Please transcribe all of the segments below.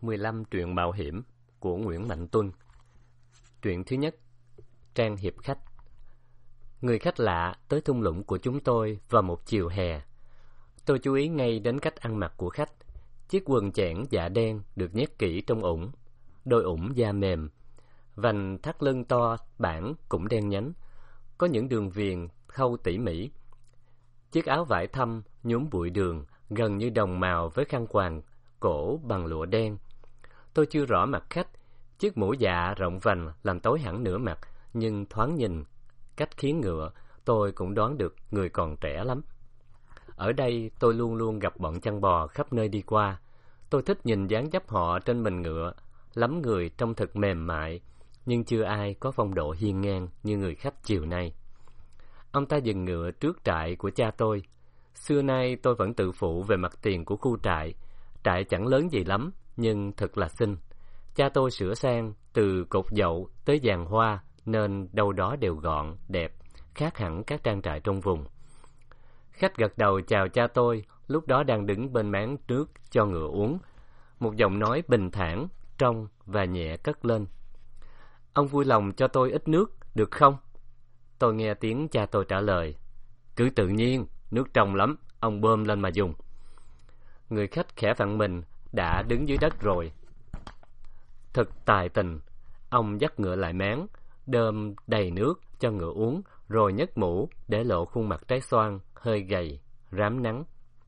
15 truyện mạo hiểm của Nguyễn Mạnh Tuân. Truyện thứ nhất, Trang hiệp khách. Người khách lạ tới thung lũng của chúng tôi vào một chiều hè. Tôi chú ý ngay đến cách ăn mặc của khách. Chiếc quần chẽn dạ đen được nhét kỹ trong ủng, đôi ủng da mềm, vành thắt lưng to bản cũng đen nhánh, có những đường viền khâu tỉ mỉ. Chiếc áo vải thâm nhuốm bụi đường gần như đồng màu với khăn quàng cổ bằng lụa đen. Tôi chưa rõ mặt khách. Chiếc mũ dạ rộng vành làm tối hẳn nửa mặt, nhưng thoáng nhìn cách khiến ngựa, tôi cũng đoán được người còn trẻ lắm. Ở đây tôi luôn luôn gặp bọn chăn bò khắp nơi đi qua. Tôi thích nhìn dáng dấp họ trên mình ngựa, lắm người trông thật mềm mại, nhưng chưa ai có phong độ hiên ngang như người khách chiều nay. Ông ta dừng ngựa trước trại của cha tôi. Xưa nay tôi vẫn tự phụ về mặt tiền của khu trại. Trại chẳng lớn gì lắm, nhưng thật là xinh. Cha tôi sửa sang từ cột dậu tới giàn hoa, nên đâu đó đều gọn, đẹp, khác hẳn các trang trại trong vùng. Khách gật đầu chào cha tôi, lúc đó đang đứng bên máng nước cho ngựa uống. Một giọng nói bình thản, trong và nhẹ cất lên: "Ông vui lòng cho tôi ít nước, được không?" Tôi nghe tiếng cha tôi trả lời: "Cứ tự nhiên, nước trong lắm, ông bơm lên mà dùng." Người khách khẽ vặn mình, đã đứng dưới đất rồi. Thật tài tình, ông dắt ngựa lại máng, đơm đầy nước cho ngựa uống, rồi nhấc mũ để lộ khuôn mặt trái xoan, hơi gầy, rám nắng.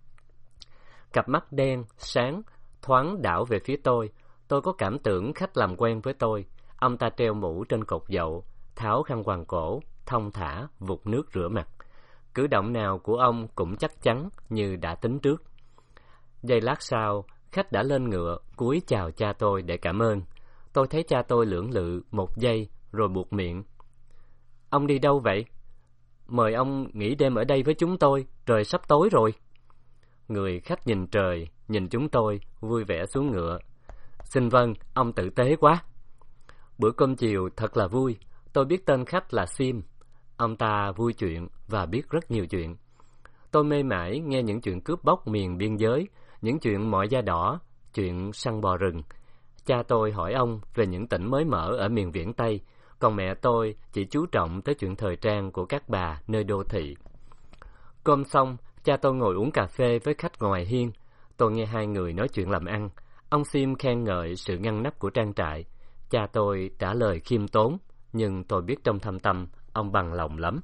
Cặp mắt đen, sáng, thoáng đảo về phía tôi. Tôi có cảm tưởng khách làm quen với tôi. Ông ta treo mũ trên cột dậu, tháo khăn quàng cổ, thong thả vụt nước rửa mặt. Cử động nào của ông cũng chắc chắn như đã tính trước. Giây lát sau, khách đã lên ngựa, cúi chào cha tôi để cảm ơn. Tôi thấy cha tôi lưỡng lự một giây, rồi buột miệng: "Ông đi đâu vậy?" "Mời ông nghỉ đêm ở đây với chúng tôi, trời sắp tối rồi." Người khách nhìn trời, nhìn chúng tôi, vui vẻ xuống ngựa. "Xin vâng, ông tử tế quá." Bữa cơm chiều thật là vui. Tôi biết tên khách là Sim. Ông ta vui chuyện và biết rất nhiều chuyện. Tôi mê mải nghe những chuyện cướp bóc miền biên giới, những chuyện mọi da đỏ, chuyện săn bò rừng. Cha tôi hỏi ông về những tỉnh mới mở ở miền viễn Tây, còn mẹ tôi chỉ chú trọng tới chuyện thời trang của các bà nơi đô thị. Cơm xong, cha tôi ngồi uống cà phê với khách ngoài hiên. Tôi nghe hai người nói chuyện làm ăn. Ông Sim khen ngợi sự ngăn nắp của trang trại. Cha tôi trả lời khiêm tốn, nhưng tôi biết trong thâm tâm ông bằng lòng lắm.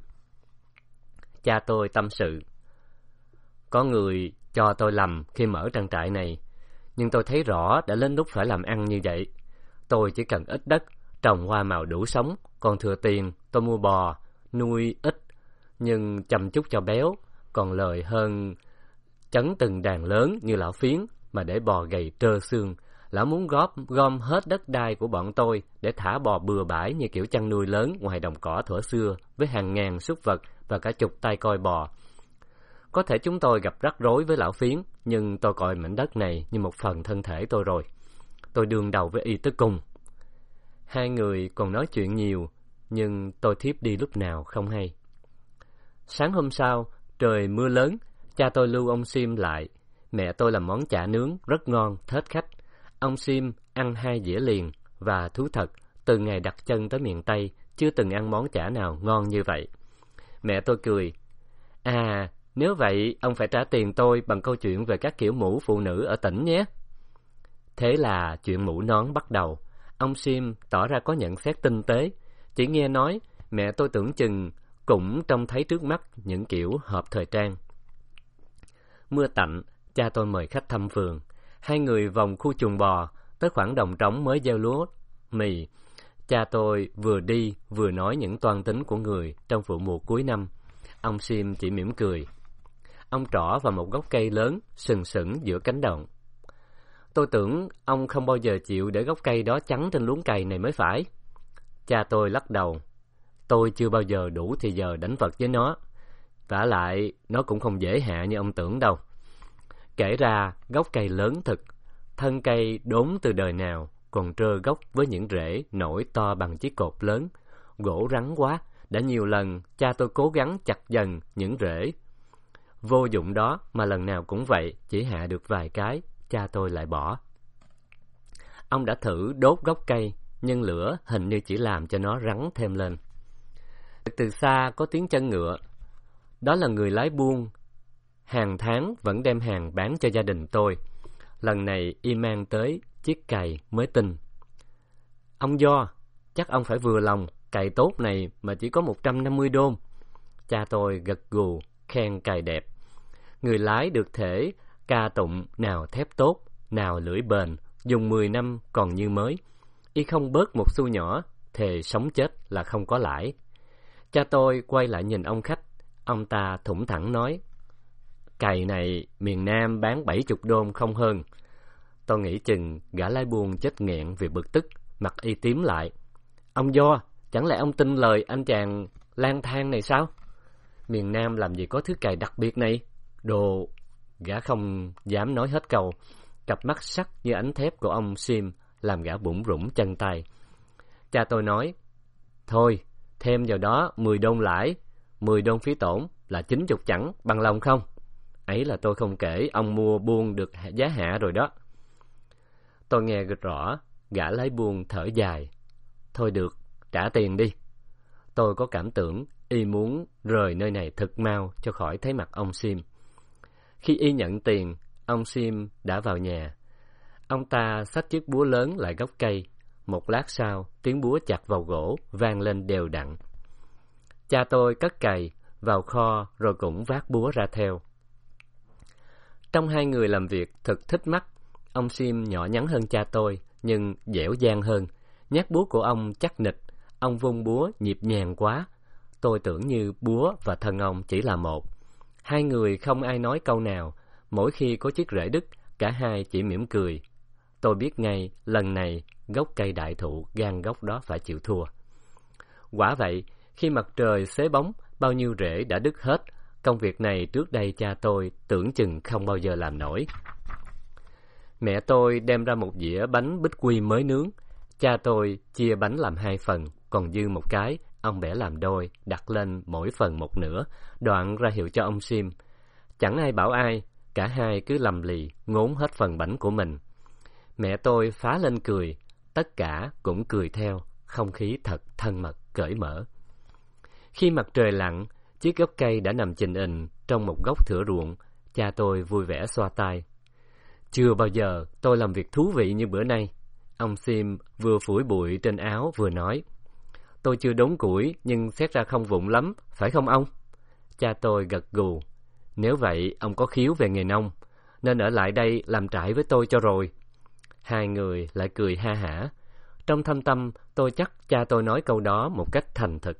Cha tôi tâm sự: "Có người cho tôi lầm khi mở trang trại này, nhưng tôi thấy rõ đã đến lúc phải làm ăn như vậy. Tôi chỉ cần ít đất, trồng hoa màu đủ sống, còn thừa tiền tôi mua bò, nuôi ít, nhưng chăm chút cho béo, còn lời hơn chấn từng đàn lớn như lão Phiến mà để bò gầy trơ xương. Lão muốn gom hết đất đai của bọn tôi để thả bò bừa bãi như kiểu chăn nuôi lớn ngoài đồng cỏ thuở xưa, với hàng ngàn súc vật và cả chục tay coi bò. Có thể chúng tôi gặp rắc rối với lão Phiến, nhưng tôi coi mảnh đất này như một phần thân thể tôi rồi. Tôi đương đầu với y tới cùng." Hai người còn nói chuyện nhiều, nhưng tôi thiếp đi lúc nào không hay. Sáng hôm sau, trời mưa lớn, cha tôi lưu ông Sim lại. Mẹ tôi làm món chả nướng rất ngon, thết khách. Ông Sim ăn 2 dĩa liền, và thú thật, từ ngày đặt chân tới miền Tây, chưa từng ăn món chả nào ngon như vậy. Mẹ tôi cười: "À, nếu vậy, ông phải trả tiền tôi bằng câu chuyện về các kiểu mũ phụ nữ ở tỉnh nhé." Thế là chuyện mũ nón bắt đầu. Ông Sim tỏ ra có nhận xét tinh tế. Chỉ nghe nói, mẹ tôi tưởng chừng cũng trông thấy trước mắt những kiểu hộp thời trang. Mưa tạnh, cha tôi mời khách thăm vườn. Hai người vòng khu chuồng bò, tới khoảng đồng trống mới gieo lúa, mì. Cha tôi vừa đi vừa nói những toan tính của người trong vụ mùa cuối năm. Ông Sim chỉ mỉm cười. Ông trỏ vào một gốc cây lớn, sừng sững giữa cánh đồng. "Tôi tưởng ông không bao giờ chịu để gốc cây đó chắn trên luống cày này mới phải." Cha tôi lắc đầu: "Tôi chưa bao giờ đủ thì giờ đánh vật với nó. Vả lại, nó cũng không dễ hạ như ông tưởng đâu." Kể ra, gốc cây lớn thực, thân cây đốn từ đời nào, còn trơ gốc với những rễ nổi to bằng chiếc cột lớn. Gỗ rắn quá, đã nhiều lần cha tôi cố gắng chặt dần những rễ vô dụng đó, mà lần nào cũng vậy, chỉ hạ được vài cái, cha tôi lại bỏ. Ông đã thử đốt gốc cây, nhưng lửa hình như chỉ làm cho nó rắn thêm lên. Từ xa có tiếng chân ngựa. Đó là người lái buôn, hàng tháng vẫn đem hàng bán cho gia đình tôi. Lần này y mang tới chiếc cày mới tinh. Ông Do, chắc ông phải vừa lòng, cày tốt này mà chỉ có 150 đôn. Cha tôi gật gù, khen cày đẹp. Người lái được thể ca tụng nào thép tốt, nào lưỡi bền, dùng 10 năm còn như mới. Y không bớt một xu nhỏ, thề sống chết là không có lãi. Cha tôi quay lại nhìn ông khách, ông ta thủng thẳng nói, cày này miền Nam bán 70 đôn không hơn. Tôi nghĩ chừng gã lái buôn chết nghẹn vì bực tức, mặt y tím lại. Ông Do, chẳng lẽ ông tin lời anh chàng lang thang này sao? Miền Nam làm gì có thứ cày đặc biệt này? Đồ... Gã không dám nói hết câu. Cặp mắt sắc như ánh thép của ông Sim làm gã bủn rủn chân tay. Cha tôi nói, thôi, thêm vào đó 10 đôn lãi, 10 đôn phí tổn là 90 chẳng, bằng lòng không? Ấy là tôi không kể ông mua buôn được giá hạ rồi đó. Tôi nghe rõ, gã lái buôn thở dài. Thôi được, trả tiền đi. Tôi có cảm tưởng y muốn rời nơi này thật mau cho khỏi thấy mặt ông Sim. Khi y nhận tiền, ông Sim đã vào nhà. Ông ta xách chiếc búa lớn lại gốc cây. Một lát sau, tiếng búa chặt vào gỗ vang lên đều đặn. Cha tôi cất cày vào kho rồi cũng vác búa ra theo. Trong hai người làm việc thật thích mắt. Ông Sim nhỏ nhắn hơn cha tôi, nhưng dẻo dang hơn. Nhát búa của ông chắc nịch, ông vung búa nhịp nhàng quá. Tôi tưởng như búa và thân ông chỉ là một. Hai người không ai nói câu nào. Mỗi khi có chiếc rễ đứt, cả hai chỉ mỉm cười. Tôi biết ngay, lần này gốc cây đại thụ gan gốc đó phải chịu thua. Quả vậy, khi mặt trời xế bóng, bao nhiêu rễ đã đứt hết. Công việc này trước đây cha tôi tưởng chừng không bao giờ làm nổi. Mẹ tôi đem ra một dĩa bánh bích quy mới nướng. Cha tôi chia bánh làm 2 phần, còn dư một cái, ông bẻ làm đôi, đặt lên mỗi phần một nửa, đoạn ra hiệu cho ông Sim. Chẳng ai bảo ai, cả hai cứ lầm lì, ngốn hết phần bánh của mình. Mẹ tôi phá lên cười, tất cả cũng cười theo, không khí thật thân mật, cởi mở. Khi mặt trời lặn, chiếc gốc cây đã nằm chình ình trong một góc thửa ruộng. Cha tôi vui vẻ xoa tay. Chưa bao giờ tôi làm việc thú vị như bữa nay. Ông Sim vừa phủi bụi trên áo vừa nói. Tôi chưa đốn củi nhưng xét ra không vụng lắm, phải không ông? Cha tôi gật gù. Nếu vậy ông có khiếu về nghề nông, nên ở lại đây làm trại với tôi cho rồi. Hai người lại cười ha hả. Trong thâm tâm tôi chắc cha tôi nói câu đó một cách thành thực.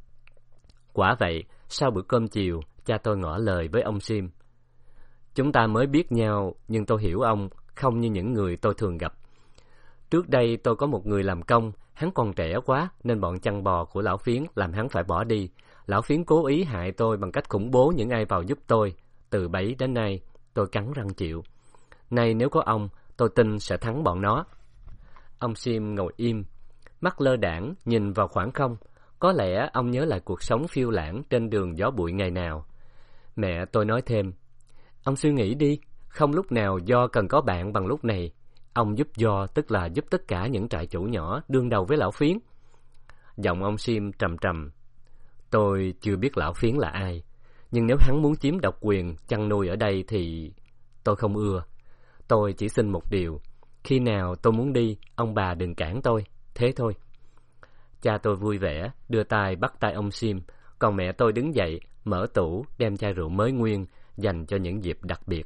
Quả vậy, sau bữa cơm chiều, cha tôi ngỏ lời với ông Sim. Chúng ta mới biết nhau, nhưng tôi hiểu ông không như những người tôi thường gặp. Trước đây tôi có một người làm công, hắn còn trẻ quá nên bọn chăn bò của lão Phiến làm hắn phải bỏ đi. Lão Phiến cố ý hại tôi bằng cách khủng bố những ai vào giúp tôi. Từ bấy đến nay, tôi cắn răng chịu. Nay nếu có ông, tôi tin sẽ thắng bọn nó. Ông Sim ngồi im, mắt lơ đãng nhìn vào khoảng không. Có lẽ ông nhớ lại cuộc sống phiêu lãng trên đường gió bụi ngày nào. Mẹ tôi nói thêm, ông suy nghĩ đi, không lúc nào Do cần có bạn bằng lúc này. Ông giúp Do tức là giúp tất cả những trại chủ nhỏ đương đầu với lão Phiến. Giọng ông Sim trầm trầm. Tôi chưa biết lão Phiến là ai, nhưng nếu hắn muốn chiếm độc quyền chăn nuôi ở đây thì tôi không ưa. Tôi chỉ xin một điều, khi nào tôi muốn đi, ông bà đừng cản tôi, thế thôi. Cha tôi vui vẻ, đưa tay bắt tay ông Sim, còn mẹ tôi đứng dậy, mở tủ, đem chai rượu mới nguyên, dành cho những dịp đặc biệt.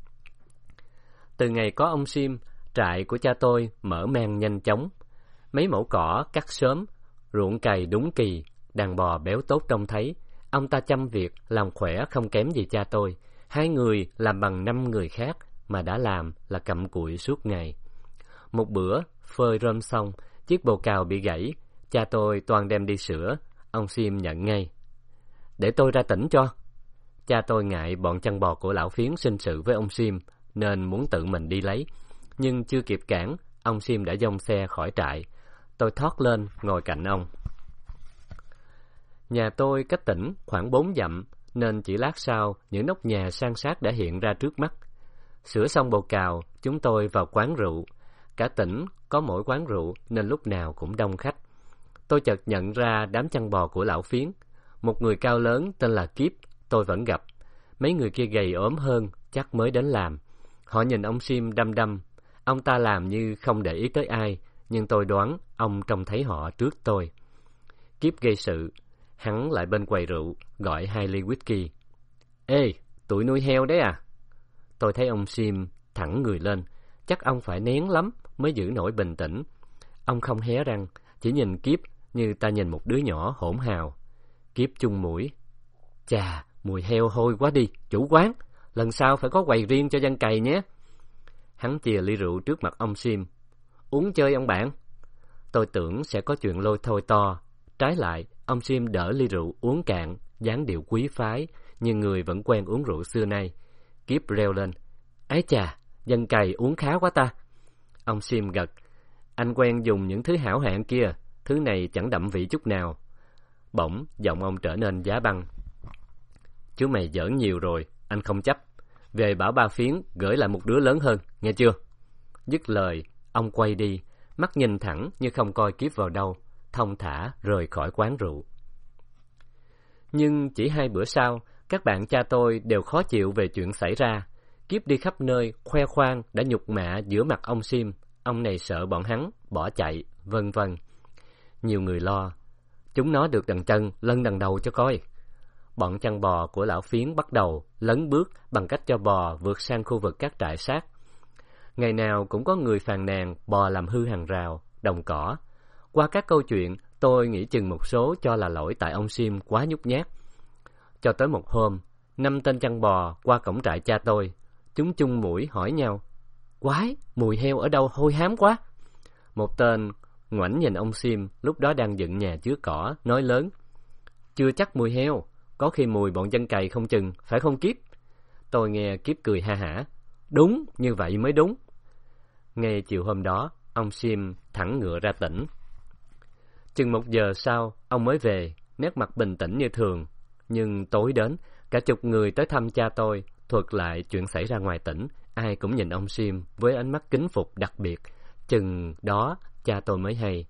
Từ ngày có ông Sim, trại của cha tôi mở mang nhanh chóng. Mấy mẫu cỏ cắt sớm, ruộng cày đúng kỳ, đàn bò béo tốt trông thấy. Ông ta chăm việc, làm khỏe không kém gì cha tôi. Hai người làm bằng 5 người khác, mà đã làm là cặm cụi suốt ngày. Một bữa, phơi rơm xong, chiếc bồ cào bị gãy. Cha tôi toàn đem đi sửa, ông Sim nhận ngay. Để tôi ra tỉnh cho. Cha tôi ngại bọn chăn bò của lão Phiến sinh sự với ông Sim, nên muốn tự mình đi lấy. Nhưng chưa kịp cản, ông Sim đã dông xe khỏi trại. Tôi thoát lên, ngồi cạnh ông. Nhà tôi cách tỉnh khoảng 4 dặm, nên chỉ lát sau, những nóc nhà san sát đã hiện ra trước mắt. Sửa xong bồ cào, chúng tôi vào quán rượu. cả tỉnh có mỗi quán rượu nên lúc nào cũng đông khách. Tôi chợt nhận ra đám chăn bò của lão Phiến. Một người cao lớn tên là Kiếp tôi vẫn gặp. Mấy người kia gầy ốm hơn, chắc mới đến làm. Họ nhìn ông Sim đăm đăm. Ông ta làm như không để ý tới ai, nhưng tôi đoán ông trông thấy họ trước tôi. Kiếp gây sự. Hắn lại bên quầy rượu, gọi 2 ly whisky. Ê, tụi nuôi heo đấy à? Tôi thấy ông Sim thẳng người lên. Chắc ông phải nén lắm mới giữ nổi bình tĩnh. Ông không hé răng, chỉ nhìn Kiếp như ta nhìn một đứa nhỏ hỗn hào. Kiếp chung mũi. Chà, mùi heo hôi quá đi, chủ quán. Lần sau phải có quầy riêng cho dân cày nhé. Hắn chìa ly rượu trước mặt ông Sim. Uống chơi ông bạn. Tôi tưởng sẽ có chuyện lôi thôi to. Trái lại, ông Sim đỡ ly rượu uống cạn, dáng điệu quý phái, nhưng người vẫn quen uống rượu xưa nay. Kiếp reo lên. Ái chà, dân cày uống khá quá ta. Ông Sim gật. Anh quen dùng những thứ hảo hạng kia, thứ này chẳng đậm vị chút nào. Bỗng, giọng ông trở nên giá băng. Chú mày giỡn nhiều rồi, anh không chấp. Về bảo ba Phiến gửi lại một đứa lớn hơn, nghe chưa? Dứt lời, ông quay đi, mắt nhìn thẳng như không coi Kiếp vào đâu, thong thả rời khỏi quán rượu. Nhưng chỉ 2 bữa sau, các bạn cha tôi đều khó chịu về chuyện xảy ra. Kiếp đi khắp nơi, khoe khoang đã nhục mạ giữa mặt ông Sim. Ông này sợ bọn hắn, bỏ chạy, vân vân. Nhiều người lo. Chúng nó được đằng chân, lân đằng đầu cho coi. Bọn chăn bò của lão Phiến bắt đầu lấn bước bằng cách cho bò vượt sang khu vực các trại sát. Ngày nào cũng có người phàn nàn bò làm hư hàng rào, đồng cỏ. Qua các câu chuyện, tôi nghĩ chừng một số cho là lỗi tại ông Sim quá nhút nhát. Cho tới một hôm, 5 tên chăn bò qua cổng trại cha tôi. Chúng chung mũi hỏi nhau. Quái, mùi heo ở đâu hôi hám quá. Một tên ngoảnh nhìn ông Sim lúc đó đang dựng nhà chứa cỏ, nói lớn. Chưa chắc mùi heo, có khi mùi bọn dân cày không chừng, phải không Kiếp? Tôi nghe Kiếp cười ha hả. Đúng, như vậy mới đúng. Ngay chiều hôm đó, ông Sim thẳng ngựa ra tỉnh. Chừng 1 giờ sau, ông mới về, nét mặt bình tĩnh như thường. Nhưng tối đến, cả chục người tới thăm cha tôi, thuật lại chuyện xảy ra ngoài tỉnh. Ai cũng nhìn ông Sim với ánh mắt kính phục đặc biệt. Chừng đó, cha tôi mới hay.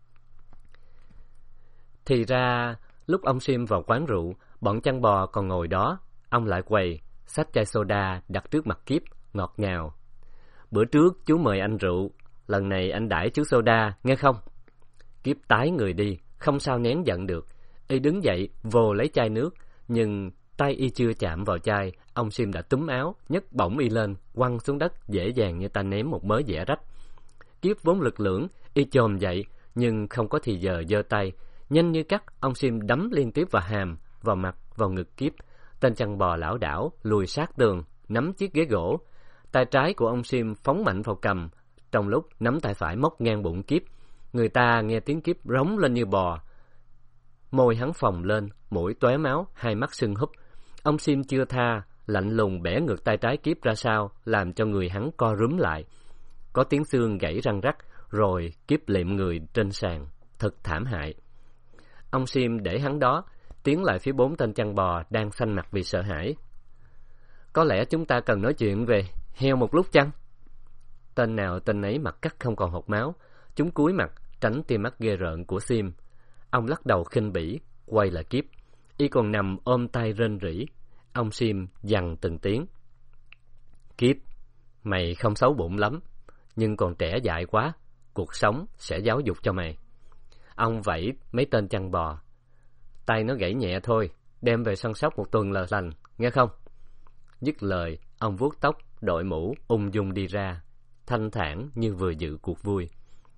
Thì ra, lúc ông Sim vào quán rượu, bọn chăn bò còn ngồi đó. Ông lại quầy, xách chai soda đặt trước mặt Kiếp, ngọt ngào. Bữa trước chú mời anh rượu, lần này anh đãi chú soda, nghe không? Kiếp tái người đi, không sao nén giận được. Y đứng dậy, vồ lấy chai nước, nhưng tay y chưa chạm vào chai, ông Sim đã túm áo, nhấc bổng y lên, quăng xuống đất dễ dàng như ta ném một mớ dẻ rách. Kiếp vốn lực lưỡng, y chồm dậy, nhưng không có thì giờ giơ tay. Nhanh như cắt, ông Sim đấm liên tiếp vào hàm, vào mặt, vào ngực Kiếp. Tên chăn bò lảo đảo, lùi sát tường, nắm chiếc ghế gỗ. Tay trái của ông Sim phóng mạnh vào cằm, trong lúc nắm tay phải móc ngang bụng Kiếp. Người ta nghe tiếng Kiếp rống lên như bò. Môi hắn phồng lên, mũi tóe máu, hai mắt sưng húp. Ông Sim chưa tha, lạnh lùng bẻ ngược tay trái Kiếp ra sau, làm cho người hắn co rúm lại. Có tiếng xương gãy răng rắc, rồi Kiếp liệm người trên sàn, thật thảm hại. Ông Sim để hắn đó, tiến lại phía 4 tên chăn bò đang xanh mặt vì sợ hãi. Có lẽ chúng ta cần nói chuyện về heo một lúc chăng? Tên nào tên ấy mặt cắt không còn hột máu. Chúng cúi mặt tránh tia mắt ghê rợn của Sim. Ông lắc đầu khinh bỉ, quay lại Kiếp. Y còn nằm ôm tay rên rỉ. Ông Sim dằn từng tiếng. Kiếp, mày không xấu bụng lắm, nhưng còn trẻ dại quá. Cuộc sống sẽ giáo dục cho mày. Ông vẫy mấy tên chăn bò. Tay nó gãy nhẹ thôi, đem về săn sóc 1 tuần là lành, nghe không? Dứt lời, ông vuốt tóc, đội mũ, ung dung đi ra, thanh thản như vừa dự cuộc vui.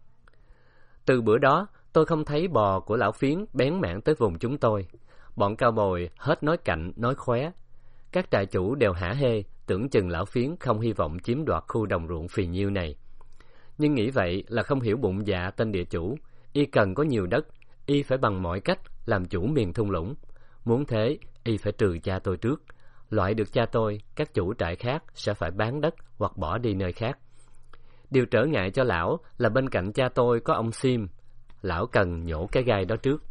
Từ bữa đó, tôi không thấy bò của lão Phiến bén mảng tới vùng chúng tôi. Bọn cao bồi hết nói cạnh, nói khóe. Các trại chủ đều hả hê, tưởng chừng lão Phiến không hy vọng chiếm đoạt khu đồng ruộng phì nhiêu này. Nhưng nghĩ vậy là không hiểu bụng dạ tên địa chủ. Y cần có nhiều đất, y phải bằng mọi cách làm chủ miền thung lũng. Muốn thế, y phải trừ cha tôi trước. Loại được cha tôi, các chủ trại khác sẽ phải bán đất hoặc bỏ đi nơi khác. Điều trở ngại cho lão là bên cạnh cha tôi có ông Sim. Lão cần nhổ cái gai đó trước.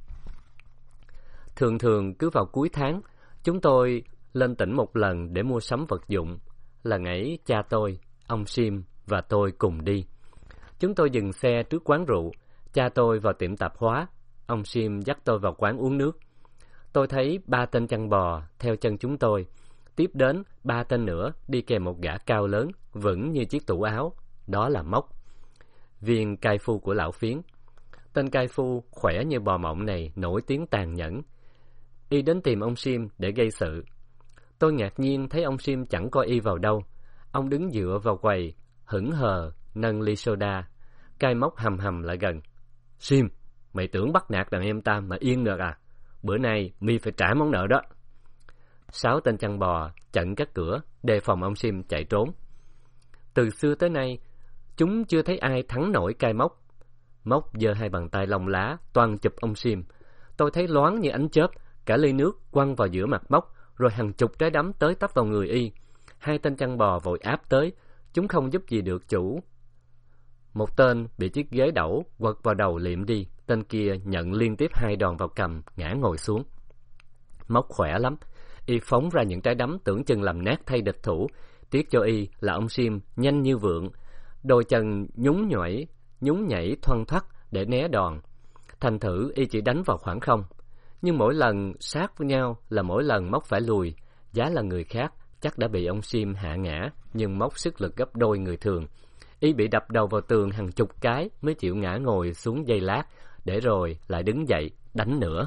Thường thường cứ vào cuối tháng, chúng tôi lên tỉnh một lần để mua sắm vật dụng. Lần ấy cha tôi, ông Sim và tôi cùng đi. Chúng tôi dừng xe trước quán rượu. Cha tôi vào tiệm tạp hóa. Ông Sim dắt tôi vào quán uống nước. Tôi thấy 3 tên chăn bò theo chân chúng tôi. Tiếp đến 3 tên nữa đi kèm một gã cao lớn, vững như chiếc tủ áo. Đó là Mốc, viên cai phu của lão Phiến. Tên cai phu khỏe như bò mộng này nổi tiếng tàn nhẫn. Y đến tìm ông Sim để gây sự. Tôi ngạc nhiên thấy ông Sim chẳng coi y vào đâu. Ông đứng dựa vào quầy, hững hờ nâng ly soda. Cai Mốc hầm hầm lại gần. Sim, mày tưởng bắt nạt đàn em ta mà yên được à? Bữa nay mi phải trả món nợ đó. 6 tên chăn bò chặn các cửa, đề phòng ông Sim chạy trốn. Từ xưa tới nay, chúng chưa thấy ai thắng nổi cai Mốc. Mốc giơ 2 bàn tay lông lá, toan chụp ông Sim. Tôi thấy loáng như ánh chớp, cả ly nước quăng vào giữa mặt Mốc, rồi hàng chục trái đấm tới tấp vào người y. 2 tên chăn bò vội áp tới, chúng không giúp gì được chủ. Một tên bị chiếc ghế đẩu quật vào đầu liệm đi, tên kia nhận liên tiếp 2 đòn vào cằm, ngã ngồi xuống. Mốc khỏe lắm, y phóng ra những trái đấm tưởng chừng làm nát thay địch thủ. Tiếc cho y là ông Sim nhanh như vượn, đôi chân nhún nhảy thoăn thoắt để né đòn. Thành thử y chỉ đánh vào khoảng không. Nhưng mỗi lần sát với nhau là mỗi lần Mốc phải lùi. Giá là người khác chắc đã bị ông Sim hạ ngã, nhưng Mốc sức lực gấp đôi người thường. Y bị đập đầu vào tường hàng chục cái mới chịu ngã ngồi xuống giây lát, để rồi lại đứng dậy đánh nữa.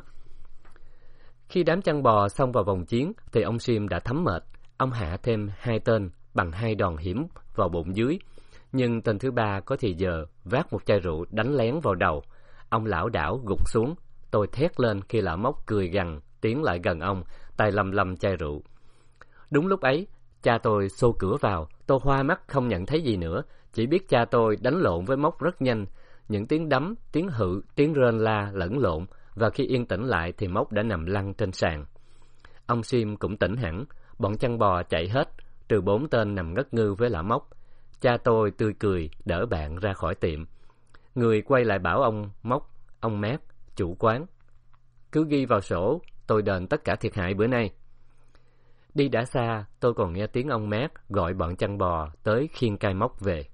Khi đám chăn bò xông vào vòng chiến thì ông Sim đã thấm mệt. Ông hạ thêm 2 tên bằng 2 đòn hiểm vào bụng dưới. Nhưng tên thứ 3 có thì giờ vác một chai rượu đánh lén vào đầu. Ông lảo đảo gục xuống. Tôi thét lên khi lão Mốc cười gằn tiến lại gần ông, tay lầm lầm chai rượu. Đúng lúc ấy, cha tôi xô cửa vào. Tôi hoa mắt không nhận thấy gì nữa, chỉ biết cha tôi đánh lộn với Mốc rất nhanh. Những tiếng đấm, tiếng hự, tiếng rên la lẫn lộn, và khi yên tĩnh lại thì Mốc đã nằm lăn trên sàn. Ông Sim cũng tỉnh hẳn, bọn chăn bò chạy hết, trừ 4 tên nằm ngất ngư với lão Mốc. Cha tôi tươi cười đỡ bạn ra khỏi tiệm. Người quay lại bảo ông Mốc, ông Mát, chủ quán: cứ ghi vào sổ, tôi đền tất cả thiệt hại bữa nay. Đi đã xa, tôi còn nghe tiếng ông Mát gọi bọn chăn bò tới khiêng cai Mốc về.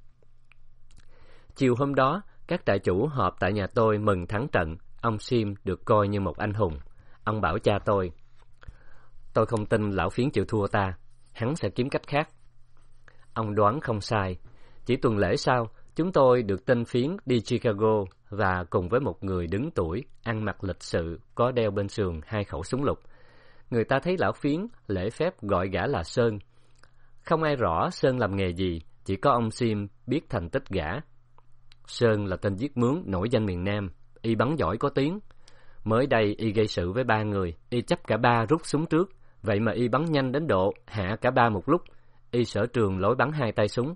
Chiều hôm đó, các trại chủ họp tại nhà tôi mừng thắng trận. Ông Sim được coi như một anh hùng. Ông bảo cha tôi không tin lão Phiến chịu thua ta, hắn sẽ kiếm cách khác. Ông đoán không sai. Chỉ tuần lễ sau, chúng tôi được tin Phiến đi Chicago và cùng với một người đứng tuổi, ăn mặc lịch sự, có đeo bên sườn 2 khẩu súng lục. Người ta thấy lão Phiến lễ phép gọi gã là Sơn. Không ai rõ Sơn làm nghề gì, chỉ có ông Sim biết thành tích gã. Sơn là tên giết mướn nổi danh miền Nam, y bắn giỏi có tiếng. Mới đây y gây sự với 3 người, y chấp cả 3 rút súng trước, vậy mà y bắn nhanh đến độ hạ cả 3 một lúc. Y sở trường lối bắn 2 tay súng.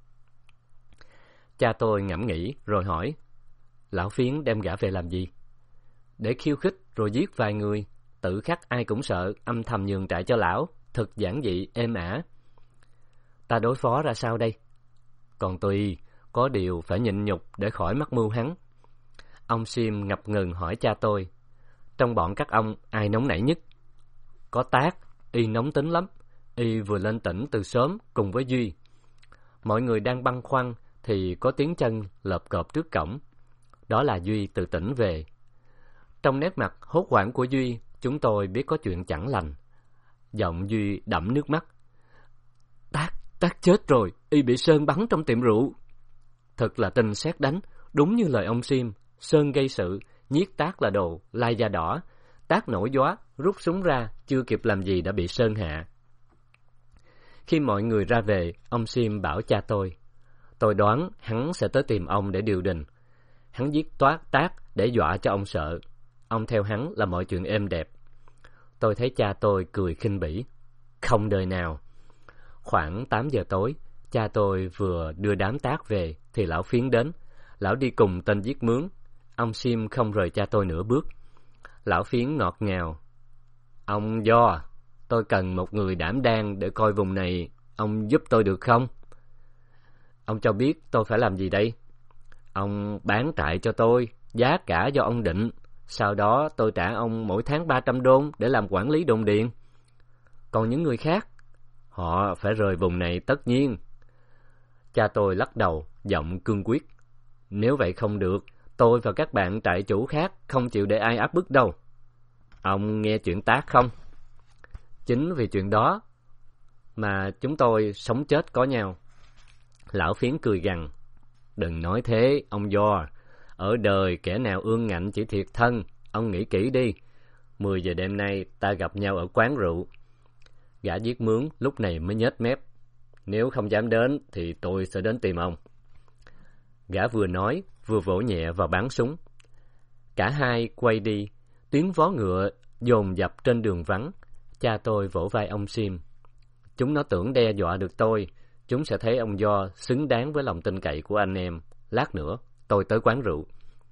Cha tôi ngẫm nghĩ rồi hỏi: lão Phiến đem gã về làm gì? Để khiêu khích rồi giết vài người, tự khắc ai cũng sợ, âm thầm nhường trại cho lão, thật giản dị êm ả. Ta đối phó ra sao đây? Còn tùy, có điều phải nhịn nhục để khỏi mắc mưu hắn. Ông Sim ngập ngừng hỏi cha tôi: trong bọn các ông ai nóng nảy nhất? Có Tác, y nóng tính lắm. Y vừa lên tỉnh từ sớm cùng với Duy. Mọi người đang băn khoăn thì có tiếng chân lợp cộp trước cổng. Đó là Duy từ tỉnh về. Trong nét mặt hốt hoảng của Duy, chúng tôi biết có chuyện chẳng lành. Giọng Duy đẫm nước mắt: Tác chết rồi, y bị Sơn bắn trong tiệm rượu. Thật là tin sét đánh, đúng như lời ông Sim. Sơn gây sự, nhiếc Tác là đồ lai da đỏ. Tác nổi gió, rút súng ra, chưa kịp làm gì đã bị Sơn hạ. Khi mọi người ra về, ông Sim bảo cha tôi đoán hắn sẽ tới tìm ông để điều đình. Hắn giết Tác để dọa cho ông sợ. Ông theo hắn là mọi chuyện êm đẹp. Tôi thấy cha tôi cười khinh bỉ. Không đời nào. Khoảng 8 giờ tối, cha tôi vừa đưa đám Tác về thì lão Phiến đến. Lão đi cùng tên giết mướn. Ông Sim không rời cha tôi nửa bước. Lão Phiến ngọt ngào: ông Do, tôi cần một người đảm đang để coi vùng này, ông giúp tôi được không? Ông cho biết tôi phải làm gì đây? Ông bán trại cho tôi, giá cả do ông định. Sau đó tôi trả ông mỗi tháng 300 đôn để làm quản lý đồn điện. Còn những người khác, họ phải rời vùng này tất nhiên. Cha tôi lắc đầu, giọng cương quyết. Nếu vậy không được, tôi và các bạn trại chủ khác không chịu để ai áp bức đâu. Ông nghe chuyện Tác không? Chính vì chuyện đó mà chúng tôi sống chết có nhau. Lão Phiến cười gằn. Đừng nói thế, ông Do. Ở đời kẻ nào ương ngạnh chỉ thiệt thân. Ông nghĩ kỹ đi. 10 giờ đêm nay ta gặp nhau ở quán rượu. Gã giết mướn lúc này mới nhếch mép. Nếu không dám đến thì tôi sẽ đến tìm ông. Gã vừa nói vừa vỗ nhẹ vào báng súng. Cả hai quay đi. Tiếng vó ngựa dồn dập trên đường vắng. Cha tôi vỗ vai ông Sim. Chúng nó tưởng đe dọa được tôi. Chúng sẽ thấy ông Do xứng đáng với lòng tin cậy của anh em. Lát nữa tôi tới quán rượu.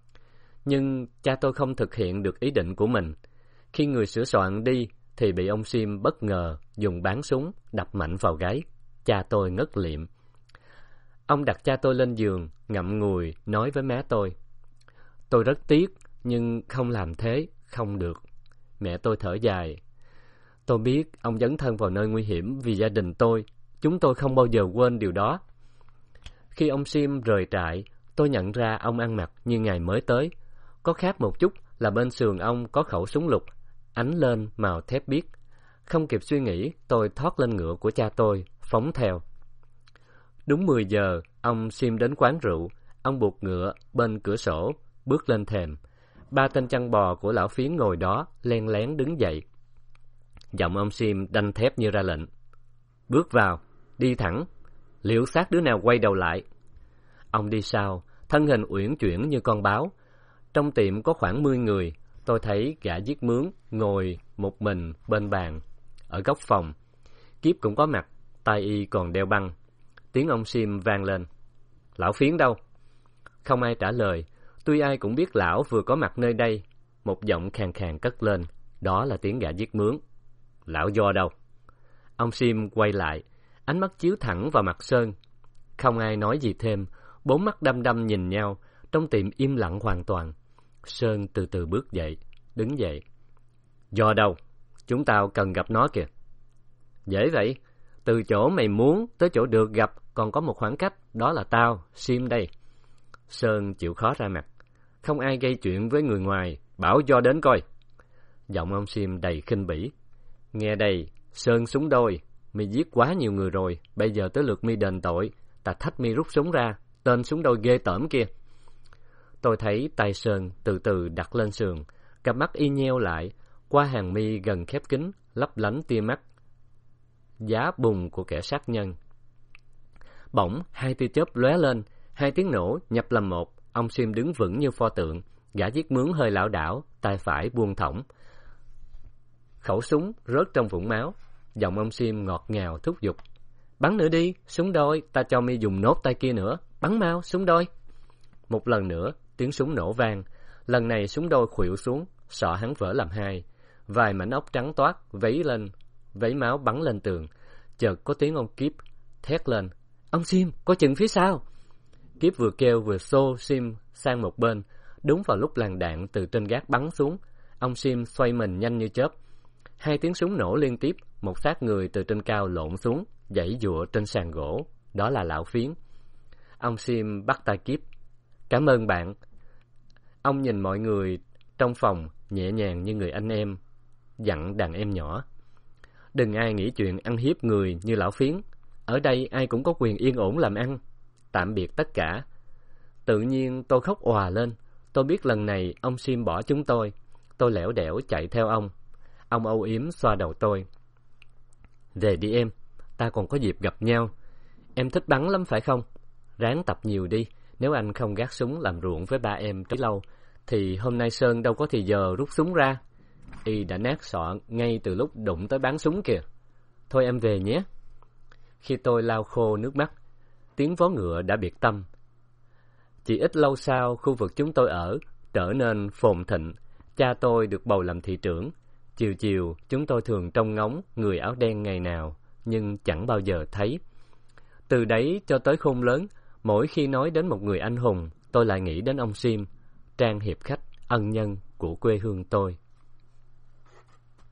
Nhưng cha tôi không thực hiện được ý định của mình. Khi người sửa soạn đi thì bị ông Sim bất ngờ dùng báng súng đập mạnh vào gáy. Cha tôi ngất liệm. Ông đặt cha tôi lên giường, ngậm ngùi nói với má tôi. Tôi rất tiếc, nhưng không làm thế, không được. Mẹ tôi thở dài. Tôi biết ông dấn thân vào nơi nguy hiểm vì gia đình tôi. Chúng tôi không bao giờ quên điều đó. Khi ông Sim rời trại, tôi nhận ra ông ăn mặc như ngày mới tới. Có khác một chút là bên sườn ông có khẩu súng lục, ánh lên màu thép biếc. Không kịp suy nghĩ, tôi thoát lên ngựa của cha tôi, phóng theo. Đúng 10 giờ, ông Sim đến quán rượu. Ông buộc ngựa bên cửa sổ, bước lên thềm. 3 tên chăn bò của lão Phiến ngồi đó, len lén đứng dậy. Giọng ông Sim đanh thép như ra lệnh. Bước vào, đi thẳng. Liệu xác đứa nào quay đầu lại? Ông đi sau, thân hình uyển chuyển như con báo. Trong tiệm có khoảng 10 người. Tôi thấy gã giết mướn ngồi một mình bên bàn ở góc phòng. Kiếp cũng có mặt, tay y còn đeo băng. Tiếng ông Sim vang lên. Lão Phiến đâu? Không ai trả lời. Tuy ai cũng biết lão vừa có mặt nơi đây. Một giọng khàn khàn cất lên. Đó là tiếng gã giết mướn. Lão Do đâu? Ông Sim quay lại, ánh mắt chiếu thẳng vào mặt Sơn. Không ai nói gì thêm. 4 mắt đăm đăm nhìn nhau. Trong tiệm im lặng hoàn toàn. Sơn từ từ bước dậy, đứng dậy. Do đâu? Chúng tao cần gặp nó kìa. Dễ vậy. Từ chỗ mày muốn tới chỗ được gặp còn có một khoảng cách. Đó là tao, Sim đây. Sơn chịu khó ra mặt. Không ai gây chuyện với người ngoài. Bảo Do đến coi. Giọng ông Sim đầy khinh bỉ. Nghe đây, Sơn súng đôi. Mi giết quá nhiều người rồi. Bây giờ tới lượt mi đền tội. Ta thách mi rút súng ra. Tên súng đôi ghê tởm kia. Tôi thấy tay Sơn từ từ đặt lên sườn. Cặp mắt y nheo lại. Qua hàng mi gần khép kín, lấp lánh tia mắt giá bùng của kẻ sát nhân. Bỗng 2 tia chớp lóe lên, 2 tiếng nổ nhập làm một. Ông Sim đứng vững như pho tượng. Gã giết mướn hơi lảo đảo, tay phải buông thõng. Khẩu súng rớt trong vũng máu. Giọng ông Sim ngọt ngào thúc giục. Bắn nữa đi, súng đôi, ta cho mi dùng nốt tay kia nữa. Bắn mau, súng đôi. Một lần nữa, tiếng súng nổ vang. Lần này súng đôi khuỵu xuống, sọ hắn vỡ làm 2. Vài mảnh ốc trắng toát vấy máu bắn lên tường. Chợt có tiếng ông Kiếp thét lên. Ông Sim, có chừng phía sau. Kiếp vừa kêu vừa xô Sim sang một bên. Đúng vào lúc làn đạn từ trên gác bắn xuống, ông Sim xoay mình nhanh như chớp. 2 tiếng súng nổ liên tiếp. Một xác người từ trên cao lộn xuống, giãy giụa trên sàn gỗ. Đó là lão Phiến. Ông Sim bắt tay Kiếp. Cảm ơn bạn. Ông nhìn mọi người trong phòng nhẹ nhàng như người anh em, dặn đàn em nhỏ. Đừng ai nghĩ chuyện ăn hiếp người như lão Phiến. Ở đây ai cũng có quyền yên ổn làm ăn. Tạm biệt tất cả. Tự nhiên tôi khóc òa lên. Tôi biết lần này ông Sim bỏ chúng tôi. Tôi lẻo đẻo chạy theo ông. Ông âu yếm xoa đầu tôi. Về đi em, ta còn có dịp gặp nhau. Em thích bắn lắm phải không? Ráng tập nhiều đi. Nếu anh không gác súng làm ruộng với ba em tới lâu, thì hôm nay Sơn đâu có thì giờ rút súng ra. Y đã nát sọ ngay từ lúc đụng tới bán súng kìa. Thôi em về nhé. Khi tôi lau khô nước mắt, tiếng vó ngựa đã biệt tâm. Chỉ ít lâu sau, khu vực chúng tôi ở trở nên phồn thịnh. Cha tôi được bầu làm thị trưởng. Chiều chiều, chúng tôi thường trông ngóng người áo đen ngày nào, nhưng chẳng bao giờ thấy. Từ đấy cho tới khôn lớn, mỗi khi nói đến một người anh hùng, tôi lại nghĩ đến ông Sim, trang hiệp khách, ân nhân của quê hương tôi.